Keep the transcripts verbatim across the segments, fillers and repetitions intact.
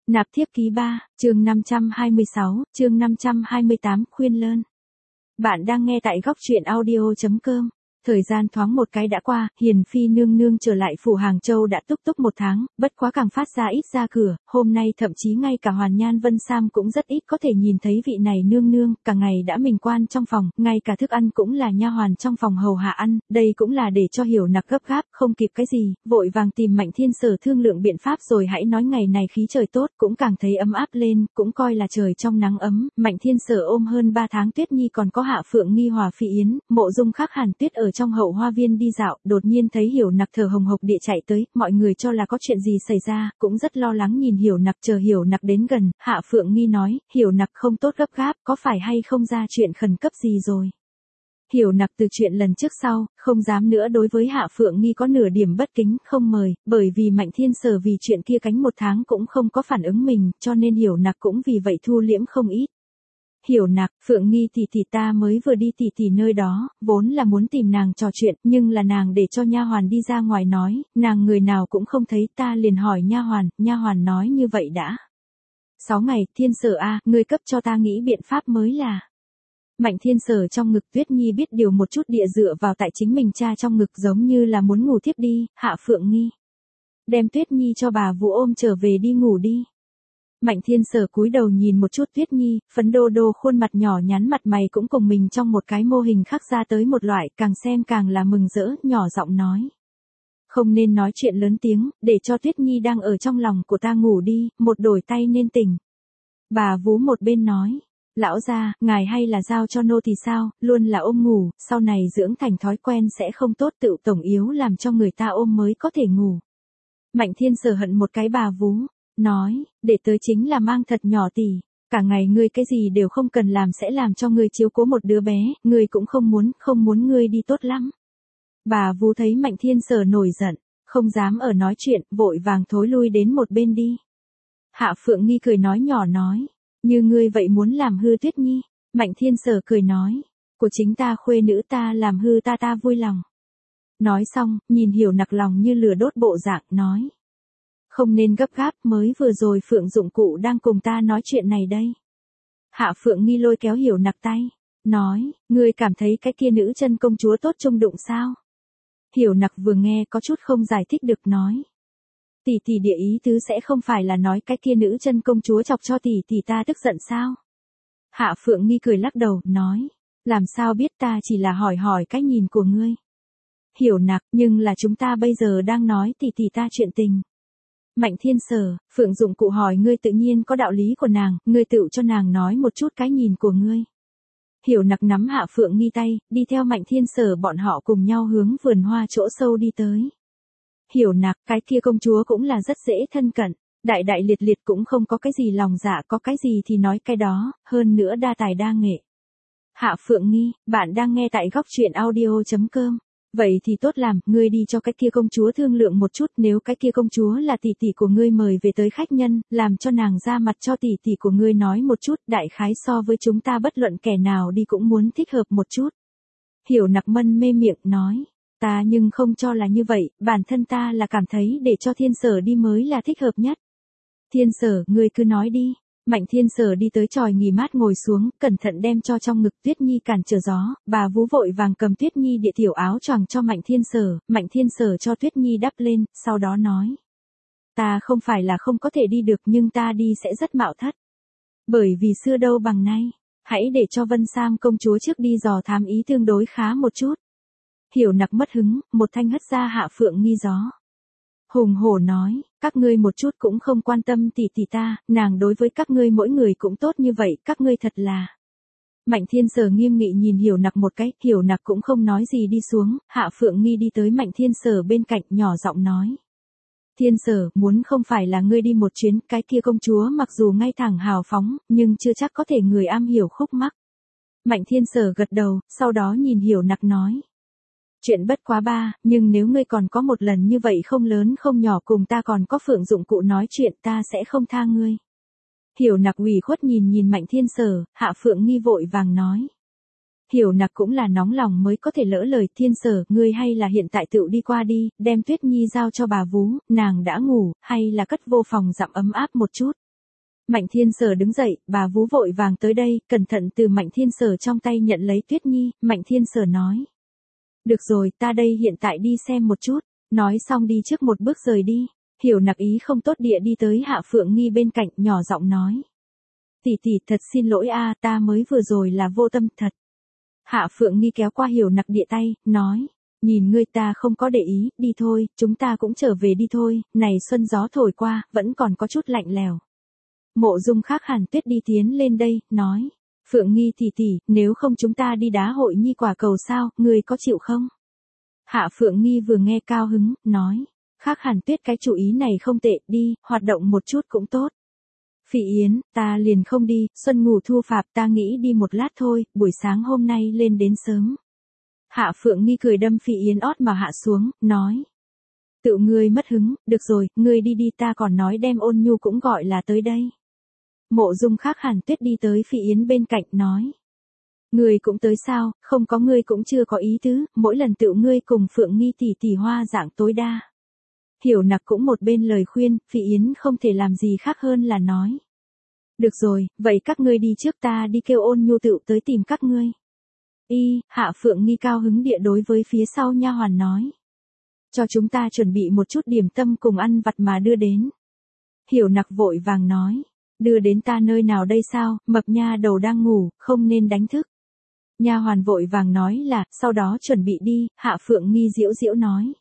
Nạp thiếp ký ba, chương năm trăm hai mươi sáu, chương năm trăm hai mươi tám, khuyên lơn. Bạn đang nghe tại góc truyện audio chấm com. Thời gian thoáng một cái đã qua, Hiền Phi nương nương trở lại phủ Hàng Châu đã túc túc một tháng, bất quá càng phát ra ít ra cửa, hôm nay thậm chí ngay cả Hoàn Nhan Vân Sam cũng rất ít có thể nhìn thấy vị này nương nương, cả ngày đã mình quan trong phòng, ngay cả thức ăn cũng là nha hoàn trong phòng hầu hạ ăn, đây cũng là để cho Hiểu Nặc gấp gáp, không kịp cái gì, vội vàng tìm Mạnh Thiên Sở thương lượng biện pháp rồi hãy nói ngày này khí trời tốt, cũng càng thấy ấm áp lên, cũng coi là trời trong nắng ấm, Mạnh Thiên Sở ôm hơn ba tháng Tuyết Nhi còn có Hạ Phượng Nghi Hòa Phi Yến, Mộ Dung Khắc Hàn Tuyết ở trong hậu hoa viên đi dạo, đột nhiên thấy Hiểu Nặc thở hồng hộc địa chạy tới, mọi người cho là có chuyện gì xảy ra, cũng rất lo lắng nhìn Hiểu Nặc, chờ Hiểu Nặc đến gần, Hạ Phượng Nghi nói, Hiểu Nặc không tốt gấp gáp, có phải hay không ra chuyện khẩn cấp gì rồi. Hiểu Nặc từ chuyện lần trước sau, không dám nữa đối với Hạ Phượng Nghi có nửa điểm bất kính, không mời, bởi vì Mạnh Thiên Sở vì chuyện kia cánh một tháng cũng không có phản ứng mình, cho nên Hiểu Nặc cũng vì vậy thu liễm không ít. Hiểu Nặc, Phượng Nghi tỷ tỷ ta mới vừa đi tỷ tỷ nơi đó, vốn là muốn tìm nàng trò chuyện, nhưng là nàng để cho nha hoàn đi ra ngoài nói, nàng người nào cũng không thấy, ta liền hỏi nha hoàn, nha hoàn nói như vậy đã. Sáu ngày, Thiên Sở a, ngươi cấp cho ta nghĩ biện pháp mới là. Mạnh Thiên Sở trong ngực Tuyết Nhi biết điều một chút địa dựa vào tại chính mình cha trong ngực giống như là muốn ngủ thiếp đi, Hạ Phượng Nghi. Đem Tuyết Nhi cho bà Vũ ôm trở về đi ngủ đi. Mạnh Thiên Sở cúi đầu nhìn một chút Tuyết Nhi, phấn đô đô khuôn mặt nhỏ nhắn mặt mày cũng cùng mình trong một cái mô hình khắc ra tới một loại, càng xem càng là mừng rỡ, nhỏ giọng nói. Không nên nói chuyện lớn tiếng, để cho Tuyết Nhi đang ở trong lòng của ta ngủ đi, một đổi tay nên tỉnh. Bà Vú một bên nói. Lão gia, ngài hay là giao cho nô thì sao, luôn là ôm ngủ, sau này dưỡng thành thói quen sẽ không tốt, tự tổng yếu làm cho người ta ôm mới có thể ngủ. Mạnh Thiên Sở hận một cái bà Vú, nói, để tới chính là mang thật nhỏ tỷ, cả ngày ngươi cái gì đều không cần làm sẽ làm cho ngươi chiếu cố một đứa bé, ngươi cũng không muốn, không muốn ngươi đi tốt lắm. Bà Vú thấy Mạnh Thiên Sở nổi giận, không dám ở nói chuyện, vội vàng thối lui đến một bên đi. Hạ Phượng Nghi cười nói nhỏ nói. Như ngươi vậy muốn làm hư Tuyết Nhi, Mạnh Thiên Sở cười nói, của chính ta khuê nữ ta làm hư ta ta vui lòng. Nói xong, nhìn Hiểu Nặc lòng như lửa đốt bộ dạng, nói. Không nên gấp gáp, mới vừa rồi Phượng dụng cụ đang cùng ta nói chuyện này đây. Hạ Phượng Nghi lôi kéo Hiểu Nặc tay, nói, ngươi cảm thấy cái kia nữ chân công chúa tốt trung đụng sao? Hiểu Nặc vừa nghe có chút không giải thích được nói. Tỷ tỷ địa ý tứ sẽ không phải là nói cái kia nữ chân công chúa chọc cho tỷ tỷ ta tức giận sao? Hạ Phượng Nghi cười lắc đầu, nói, làm sao biết, ta chỉ là hỏi hỏi cách nhìn của ngươi. Hiểu Nặc, nhưng là chúng ta bây giờ đang nói tỷ tỷ ta chuyện tình. Mạnh Thiên Sở, Phượng dụng cụ hỏi ngươi tự nhiên có đạo lý của nàng, ngươi tự cho nàng nói một chút cái nhìn của ngươi. Hiểu Nặc nắm Hạ Phượng Nghi tay, đi theo Mạnh Thiên Sở bọn họ cùng nhau hướng vườn hoa chỗ sâu đi tới. Hiểu Nặc, cái kia công chúa cũng là rất dễ thân cận, đại đại liệt liệt cũng không có cái gì lòng dạ, có cái gì thì nói cái đó, hơn nữa đa tài đa nghệ. Hạ Phượng Nghi, bạn đang nghe tại góc truyện audio chấm com. Vậy thì tốt làm, ngươi đi cho cái kia công chúa thương lượng một chút, nếu cái kia công chúa là tỷ tỷ của ngươi mời về tới khách nhân, làm cho nàng ra mặt cho tỷ tỷ của ngươi nói một chút, đại khái so với chúng ta bất luận kẻ nào đi cũng muốn thích hợp một chút. Hiểu Nặc mân mê miệng nói. Ta nhưng không cho là như vậy, bản thân ta là cảm thấy để cho Thiên Sở đi mới là thích hợp nhất. Thiên Sở, ngươi cứ nói đi. Mạnh Thiên Sở đi tới chòi nghỉ mát ngồi xuống, cẩn thận đem cho trong ngực Tuyết Nhi cản trở gió, bà Vú vội vàng cầm Tuyết Nhi địa tiểu áo choàng cho Mạnh Thiên Sở, Mạnh Thiên Sở cho Tuyết Nhi đắp lên, sau đó nói. Ta không phải là không có thể đi được nhưng ta đi sẽ rất mạo thất. Bởi vì xưa đâu bằng nay, hãy để cho Vân Sam công chúa trước đi dò thám ý tương đối khá một chút. Hiểu Nặc mất hứng, một thanh hất ra Hạ Phượng Nghi gió. Hùng hổ nói, các ngươi một chút cũng không quan tâm tỷ tỷ ta, nàng đối với các ngươi mỗi người cũng tốt như vậy, các ngươi thật là. Mạnh Thiên Sở nghiêm nghị nhìn Hiểu Nặc một cái, Hiểu Nặc cũng không nói gì đi xuống, Hạ Phượng Nghi đi tới Mạnh Thiên Sở bên cạnh nhỏ giọng nói. Thiên Sở, muốn không phải là ngươi đi một chuyến, cái kia công chúa mặc dù ngay thẳng hào phóng, nhưng chưa chắc có thể người am hiểu khúc mắc. Mạnh Thiên Sở gật đầu, sau đó nhìn Hiểu Nặc nói. Chuyện bất quá ba, nhưng nếu ngươi còn có một lần như vậy không lớn không nhỏ cùng ta còn có Phượng dụng cụ nói chuyện ta sẽ không tha ngươi. Hiểu Nặc ủy khuất nhìn nhìn Mạnh Thiên Sở, Hạ Phượng Nghi vội vàng nói. Hiểu Nặc cũng là nóng lòng mới có thể lỡ lời, Thiên Sở, ngươi hay là hiện tại tự đi qua đi, đem Tuyết Nhi giao cho bà Vú, nàng đã ngủ, hay là cất vô phòng dặm ấm áp một chút. Mạnh Thiên Sở đứng dậy, bà vú vội vàng tới đây, cẩn thận từ Mạnh Thiên Sở trong tay nhận lấy Tuyết Nhi, Mạnh Thiên Sở nói. Được rồi, ta đây hiện tại đi xem một chút, nói xong đi trước một bước rời đi. Hiểu Nặc ý không tốt địa đi tới Hạ Phượng Nghi bên cạnh, nhỏ giọng nói. Tỷ tỷ thật xin lỗi a, ta mới vừa rồi là vô tâm thật. Hạ Phượng Nghi kéo qua Hiểu Nặc địa tay, nói. Nhìn ngươi ta không có để ý, đi thôi, chúng ta cũng trở về đi thôi, này xuân gió thổi qua, vẫn còn có chút lạnh lèo. Mộ Dung Khác Hàn Tuyết đi tiến lên đây, nói. Phượng Nghi tỷ tỷ, nếu không chúng ta đi đá hội nhi quả cầu sao, ngươi có chịu không? Hạ Phượng Nghi vừa nghe cao hứng, nói. Khác Hàn Tuyết cái chủ ý này không tệ, đi, hoạt động một chút cũng tốt. Phỉ Yến, ta liền không đi, xuân ngủ thu phạp, ta nghĩ đi một lát thôi, buổi sáng hôm nay lên đến sớm. Hạ Phượng Nghi cười đâm Phỉ Yến ót mà hạ xuống, nói. Tự ngươi mất hứng, được rồi, ngươi đi đi, ta còn nói đem Ôn Nhu cũng gọi là tới đây. Mộ Dung Khác Hàn Tuyết đi tới Phỉ Yến bên cạnh, nói. Ngươi cũng tới sao, không có ngươi cũng chưa có ý tứ, mỗi lần tự ngươi cùng Phượng Nghi tỷ tỷ hoa dạng tối đa. Hiểu Nặc cũng một bên lời khuyên, Phỉ Yến không thể làm gì khác hơn là nói. Được rồi, vậy các ngươi đi trước, ta đi kêu Ôn Nhu tự tới tìm các ngươi. Y, Hạ Phượng Nghi cao hứng địa đối với phía sau nha hoàn nói. Cho chúng ta chuẩn bị một chút điểm tâm cùng ăn vặt mà đưa đến. Hiểu Nặc vội vàng nói. Đưa đến ta nơi nào đây sao, mập nha đầu đang ngủ, không nên đánh thức. Nha hoàn vội vàng nói là, sau đó chuẩn bị đi, Hạ Phượng Nghi giễu giễu nói.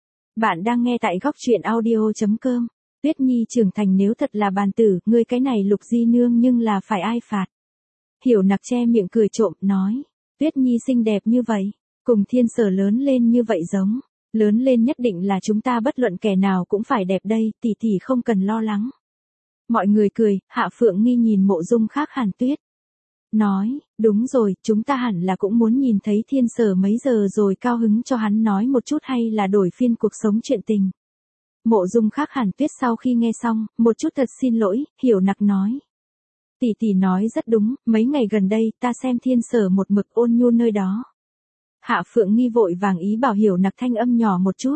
Bạn đang nghe tại góc truyện audio chấm com. Tuyết Nhi trưởng thành nếu thật là bàn tử, ngươi cái này Lục Di Nương nhưng là phải ai phạt. Hiểu Nặc che miệng cười trộm, nói. Tuyết Nhi xinh đẹp như vậy, cùng Thiên Sở lớn lên như vậy giống. Lớn lên nhất định là chúng ta bất luận kẻ nào cũng phải đẹp đây, tỷ tỷ không cần lo lắng. Mọi người cười, Hạ Phượng Nghi nhìn Mộ Dung Khác Hàn Tuyết. Nói, đúng rồi, chúng ta hẳn là cũng muốn nhìn thấy Thiên Sở mấy giờ rồi cao hứng cho hắn nói một chút hay là đổi phiên cuộc sống chuyện tình. Mộ Dung Khác Hàn Tuyết sau khi nghe xong, một chút thật xin lỗi, Hiểu Nặc nói. Tỷ tỷ nói rất đúng, mấy ngày gần đây ta xem Thiên Sở một mực Ôn Nhu nơi đó. Hạ Phượng Nghi vội vàng ý bảo Hiểu Nặc thanh âm nhỏ một chút.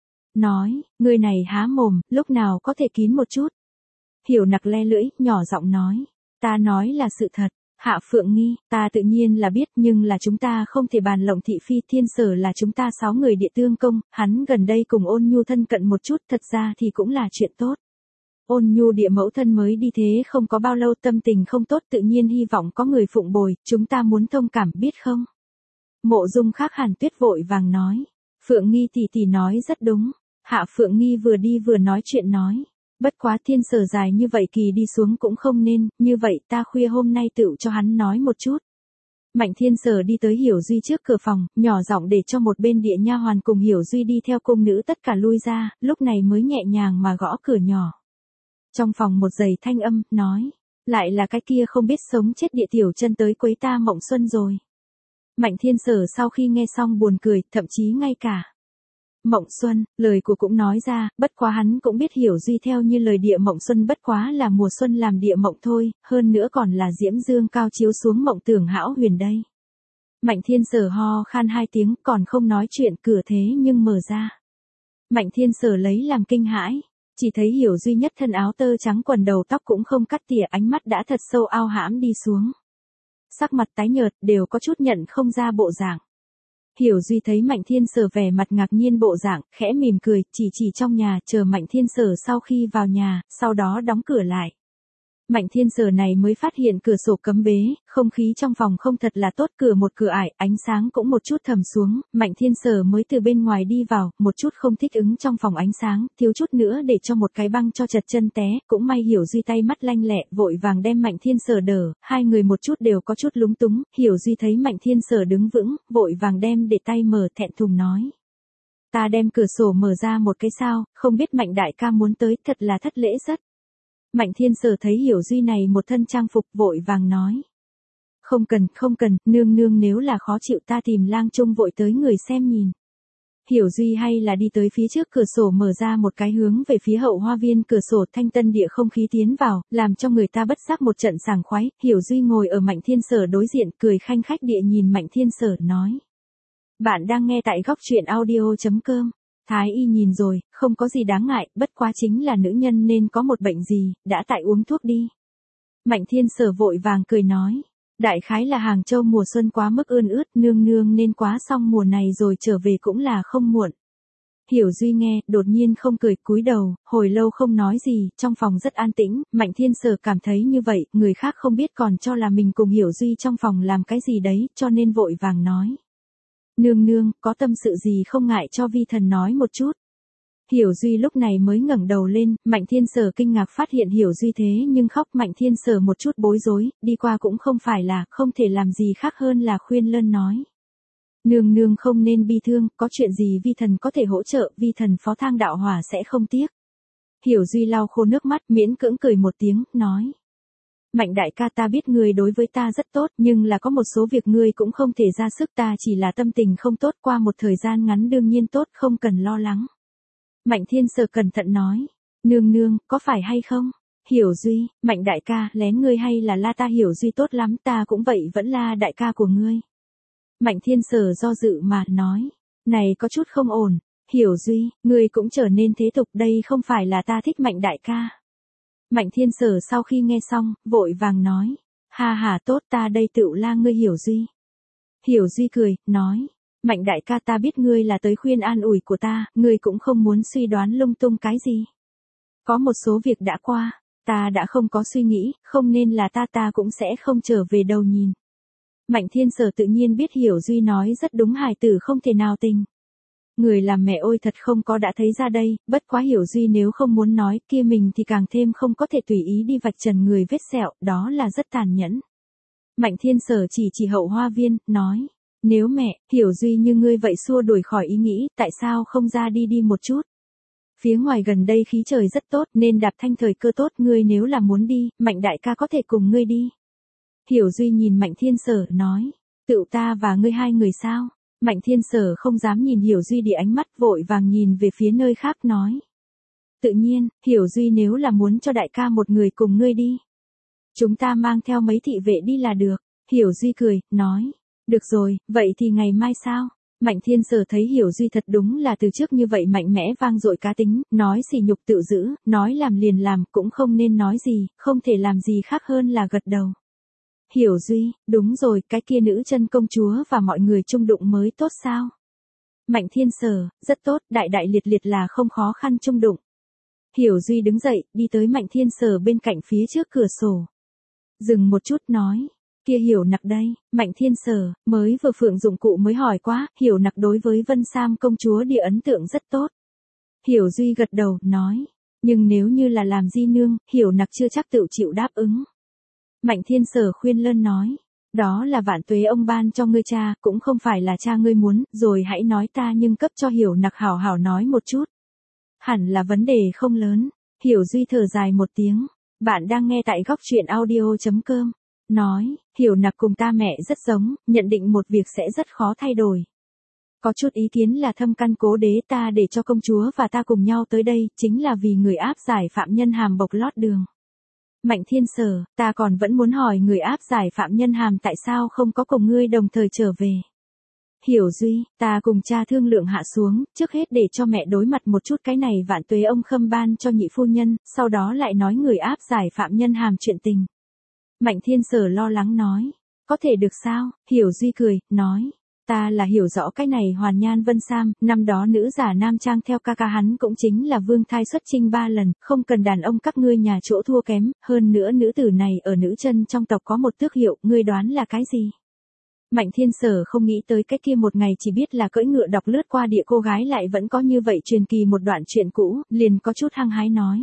Nói, người này há mồm, lúc nào có thể kín một chút. Hiểu Nặc le lưỡi, nhỏ giọng nói. Ta nói là sự thật. Hạ Phượng Nghi, ta tự nhiên là biết nhưng là chúng ta không thể bàn lộng thị phi. Thiên Sở là chúng ta sáu người địa tương công, hắn gần đây cùng Ôn Nhu thân cận một chút, thật ra thì cũng là chuyện tốt. Ôn Nhu địa mẫu thân mới đi thế không có bao lâu, tâm tình không tốt, tự nhiên hy vọng có người phụng bồi, chúng ta muốn thông cảm biết không? Mộ Dung Khác Hàn Tuyết vội vàng nói. Phượng Nghi tỷ tỷ nói rất đúng. Hạ Phượng Nghi vừa đi vừa nói chuyện nói. Bất quá Thiên Sở dài như vậy kỳ đi xuống cũng không nên, như vậy ta khuya hôm nay tự cho hắn nói một chút. Mạnh Thiên Sở đi tới Hiểu Duy trước cửa phòng, nhỏ giọng để cho một bên địa nha hoàn cùng Hiểu Duy đi theo cung nữ tất cả lui ra, lúc này mới nhẹ nhàng mà gõ cửa nhỏ. Trong phòng một giây thanh âm, nói. Lại là cái kia không biết sống chết địa tiểu chân tới quấy ta mộng xuân rồi. Mạnh Thiên Sở sau khi nghe xong buồn cười, thậm chí ngay cả. Mộng xuân, lời của cũng nói ra, bất quá hắn cũng biết Hiểu Duy theo như lời địa mộng xuân bất quá là mùa xuân làm địa mộng thôi, hơn nữa còn là diễm dương cao chiếu xuống mộng tưởng hão huyền đây. Mạnh Thiên Sở ho khan hai tiếng, còn không nói chuyện, cửa thế nhưng mở ra. Mạnh Thiên Sở lấy làm kinh hãi, chỉ thấy Hiểu Duy nhất thân áo tơ trắng, quần đầu tóc cũng không cắt tỉa, ánh mắt đã thật sâu ao hãm đi xuống. Sắc mặt tái nhợt, đều có chút nhận không ra bộ dạng. Hiểu Duy thấy Mạnh Thiên Sở vẻ mặt ngạc nhiên bộ dạng, khẽ mỉm cười, chỉ chỉ trong nhà, chờ Mạnh Thiên Sở sau khi vào nhà, sau đó đóng cửa lại. Mạnh Thiên Sở này mới phát hiện cửa sổ cấm bế, không khí trong phòng không thật là tốt, cửa một cửa ải, ánh sáng cũng một chút thầm xuống, Mạnh Thiên Sở mới từ bên ngoài đi vào, một chút không thích ứng trong phòng ánh sáng, thiếu chút nữa để cho một cái băng cho chật chân té, cũng may Hiểu Duy tay mắt lanh lẹ, vội vàng đem Mạnh Thiên Sở đỡ, hai người một chút đều có chút lúng túng, Hiểu Duy thấy Mạnh Thiên Sở đứng vững, vội vàng đem để tay mở, thẹn thùng nói. Ta đem cửa sổ mở ra một cái sao, không biết Mạnh đại ca muốn tới, thật là thất lễ rất. Mạnh Thiên Sở thấy Hiểu Duy này một thân trang phục, vội vàng nói. Không cần, không cần, nương nương nếu là khó chịu ta tìm lang trung vội tới người xem nhìn. Hiểu Duy hay là đi tới phía trước cửa sổ mở ra một cái hướng về phía hậu hoa viên, cửa sổ thanh tân địa không khí tiến vào, làm cho người ta bất giác một trận sảng khoái. Hiểu Duy ngồi ở Mạnh Thiên Sở đối diện, cười khanh khách địa nhìn Mạnh Thiên Sở, nói. Bạn đang nghe tại góc truyện audio chấm com. Thái y nhìn rồi, không có gì đáng ngại, bất quá chính là nữ nhân nên có một bệnh gì, đã tại uống thuốc đi. Mạnh Thiên Sở vội vàng cười nói. Đại khái là Hàng Châu mùa xuân quá mức ươn ướt, nương nương nên quá xong mùa này rồi trở về cũng là không muộn. Hiểu Duy nghe, đột nhiên không cười, cúi đầu, hồi lâu không nói gì, trong phòng rất an tĩnh, Mạnh Thiên Sở cảm thấy như vậy, người khác không biết còn cho là mình cùng Hiểu Duy trong phòng làm cái gì đấy, cho nên vội vàng nói. Nương nương, có tâm sự gì không ngại cho vi thần nói một chút. Hiểu Duy lúc này mới ngẩng đầu lên, Mạnh Thiên Sở kinh ngạc phát hiện Hiểu Duy thế nhưng khóc. Mạnh Thiên Sở một chút bối rối, đi qua cũng không phải là, không thể làm gì khác hơn là khuyên lơn nói. Nương nương không nên bi thương, có chuyện gì vi thần có thể hỗ trợ, vi thần phó thang đạo hỏa sẽ không tiếc. Hiểu Duy lau khô nước mắt, miễn cưỡng cười một tiếng, nói. Mạnh đại ca, ta biết ngươi đối với ta rất tốt, nhưng là có một số việc ngươi cũng không thể ra sức, ta chỉ là tâm tình không tốt, qua một thời gian ngắn đương nhiên tốt, không cần lo lắng. Mạnh Thiên Sở cẩn thận nói. Nương nương, có phải hay không? Hiểu Duy, Mạnh đại ca, lén ngươi hay là la ta? Hiểu Duy tốt lắm, ta cũng vậy, vẫn là đại ca của ngươi. Mạnh Thiên Sở do dự mà nói. Này có chút không ổn. Hiểu Duy, ngươi cũng trở nên thế tục, đây không phải là ta thích Mạnh đại ca. Mạnh Thiên Sở sau khi nghe xong, vội vàng nói. Ha ha, tốt, ta đây tựu la ngươi Hiểu Duy. Hiểu Duy cười, nói. Mạnh đại ca, ta biết ngươi là tới khuyên an ủi của ta, ngươi cũng không muốn suy đoán lung tung cái gì. Có một số việc đã qua, ta đã không có suy nghĩ, không nên là ta ta cũng sẽ không trở về đầu nhìn. Mạnh Thiên Sở tự nhiên biết Hiểu Duy nói rất đúng, hài tử không thể nào tình. Người làm mẹ ôi thật không có đã thấy ra đây, bất quá Hiểu Duy nếu không muốn nói kia mình thì càng thêm không có thể tùy ý đi vạch trần người vết sẹo, đó là rất tàn nhẫn. Mạnh Thiên Sở chỉ chỉ Hậu Hoa Viên, nói. Nếu mẹ, Hiểu Duy như ngươi vậy xua đuổi khỏi ý nghĩ, tại sao không ra đi đi một chút? Phía ngoài gần đây khí trời rất tốt nên đạp thanh thời cơ tốt, ngươi nếu là muốn đi, Mạnh đại ca có thể cùng ngươi đi. Hiểu Duy nhìn Mạnh Thiên Sở, nói. Tựu ta và ngươi hai người sao? Mạnh Thiên Sở không dám nhìn Hiểu Duy đi, ánh mắt vội vàng nhìn về phía nơi khác, nói. Tự nhiên, Hiểu Duy nếu là muốn cho đại ca một người cùng ngươi đi. Chúng ta mang theo mấy thị vệ đi là được. Hiểu Duy cười, nói. Được rồi, vậy thì ngày mai sao? Mạnh Thiên Sở thấy Hiểu Duy thật đúng là từ trước như vậy mạnh mẽ vang dội cá tính, nói sỉ nhục tự giữ, nói làm liền làm, cũng không nên nói gì, không thể làm gì khác hơn là gật đầu. Hiểu Duy, đúng rồi, cái kia nữ chân công chúa và mọi người chung đụng mới tốt sao? Mạnh Thiên Sở, rất tốt, đại đại liệt liệt là không khó khăn chung đụng. Hiểu Duy đứng dậy, đi tới Mạnh Thiên Sở bên cạnh phía trước cửa sổ. Dừng một chút nói. Kia Hiểu Nặc đây, Mạnh Thiên Sở, mới vừa Phượng dụng cụ mới hỏi quá, Hiểu Nặc đối với Vân Sam công chúa địa ấn tượng rất tốt. Hiểu Duy gật đầu, nói, nhưng nếu như là làm di nương, Hiểu Nặc chưa chắc tự chịu đáp ứng. Mạnh Thiên Sở khuyên lơn nói, đó là vạn tuế ông ban cho ngươi cha, cũng không phải là cha ngươi muốn, rồi hãy nói ta nhưng cấp cho Hiểu Nặc hảo hảo nói một chút. Hẳn là vấn đề không lớn. Hiểu Duy thở dài một tiếng, bạn đang nghe tại góc truyện audio chấm com. Nói, Hiểu Nặc cùng ta mẹ rất giống, nhận định một việc sẽ rất khó thay đổi. Có chút ý kiến là thâm căn cố đế, ta để cho công chúa và ta cùng nhau tới đây, chính là vì người áp giải phạm nhân hàm bộc lót đường. Mạnh Thiên Sở, ta còn vẫn muốn hỏi người áp giải phạm nhân hàm tại sao không có cùng ngươi đồng thời trở về. Hiểu Duy, ta cùng cha thương lượng hạ xuống, trước hết để cho mẹ đối mặt một chút cái này vạn tuế ông khâm ban cho nhị phu nhân, sau đó lại nói người áp giải phạm nhân hàm chuyện tình. Mạnh Thiên Sở lo lắng nói, có thể được sao? Hiểu Duy cười, nói, ta là hiểu rõ cái này Hoàn Nhan Vân Sam, năm đó nữ giả nam trang theo ca ca hắn cũng chính là vương thai xuất trinh ba lần, không cần đàn ông các ngươi nhà chỗ thua kém, hơn nữa nữ tử này ở nữ chân trong tộc có một tước hiệu, ngươi đoán là cái gì? Mạnh Thiên Sở không nghĩ tới cái kia một ngày chỉ biết là cưỡi ngựa đọc lướt qua địa cô gái lại vẫn có như vậy truyền kỳ một đoạn chuyện cũ, liền có chút hăng hái nói.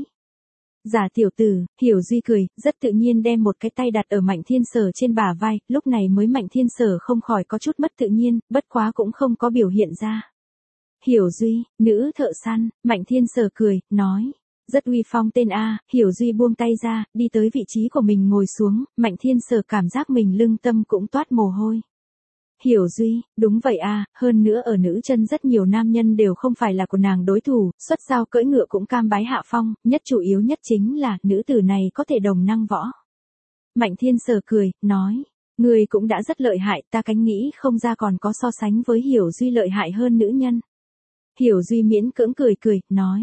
Giả tiểu tử, Hiểu Duy cười, rất tự nhiên đem một cái tay đặt ở Mạnh Thiên Sở trên bả vai, lúc này mới Mạnh Thiên Sở không khỏi có chút mất tự nhiên, bất quá cũng không có biểu hiện ra. Hiểu Duy, nữ thợ săn, Mạnh Thiên Sở cười, nói, rất uy phong tên A. Hiểu Duy buông tay ra, đi tới vị trí của mình ngồi xuống, Mạnh Thiên Sở cảm giác mình lưng tâm cũng toát mồ hôi. Hiểu Duy, đúng vậy à, hơn nữa ở nữ chân rất nhiều nam nhân đều không phải là của nàng đối thủ, xuất giao cưỡi ngựa cũng cam bái hạ phong, nhất chủ yếu nhất chính là nữ tử này có thể đồng năng võ. Mạnh Thiên Sở cười, nói, người cũng đã rất lợi hại, ta cánh nghĩ không ra còn có so sánh với Hiểu Duy lợi hại hơn nữ nhân. Hiểu Duy miễn cưỡng cười cười, nói,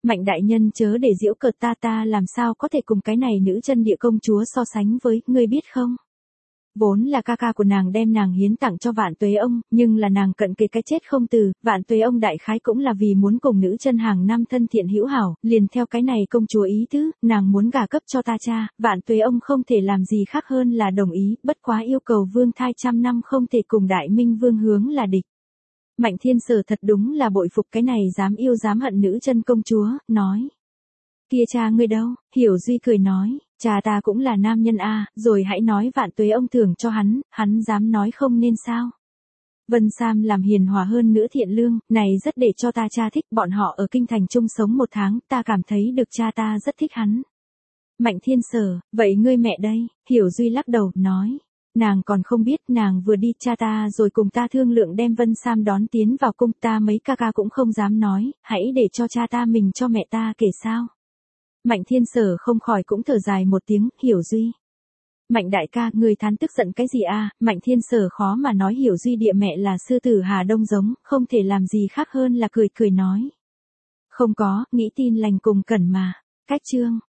Mạnh đại nhân chớ để giễu cợt ta, ta làm sao có thể cùng cái này nữ chân địa công chúa so sánh với, ngươi biết không? Vốn là ca ca của nàng đem nàng hiến tặng cho Vạn Tuế ông, nhưng là nàng cận kề cái chết không từ, Vạn Tuế ông đại khái cũng là vì muốn cùng nữ chân hàng năm thân thiện hữu hảo, liền theo cái này công chúa ý tứ, nàng muốn gả cấp cho ta cha, Vạn Tuế ông không thể làm gì khác hơn là đồng ý, bất quá yêu cầu vương thai trăm năm không thể cùng Đại Minh vương hướng là địch. Mạnh Thiên Sở thật đúng là bội phục cái này dám yêu dám hận nữ chân công chúa, nói. Kia cha ngươi đâu? Hiểu Duy cười nói, cha ta cũng là nam nhân a, rồi hãy nói Vạn Tuế ông thưởng cho hắn, hắn dám nói không nên sao? Vân Sam làm hiền hòa hơn nữa thiện lương, này rất để cho ta cha thích, bọn họ ở kinh thành chung sống một tháng, ta cảm thấy được cha ta rất thích hắn. Mạnh Thiên Sở, vậy ngươi mẹ đây? Hiểu Duy lắc đầu, nói. Nàng còn không biết, nàng vừa đi cha ta rồi cùng ta thương lượng đem Vân Sam đón tiến vào cung, ta mấy ca ca cũng không dám nói, hãy để cho cha ta mình cho mẹ ta kể sao. Mạnh Thiên Sở không khỏi cũng thở dài một tiếng, Hiểu Duy. Mạnh đại ca, người thán tức giận cái gì a? Mạnh Thiên Sở khó mà nói Hiểu Duy địa mẹ là sư tử Hà Đông giống, không thể làm gì khác hơn là cười cười nói. Không có, nghĩ tin lành cùng cẩn mà. Cách chương.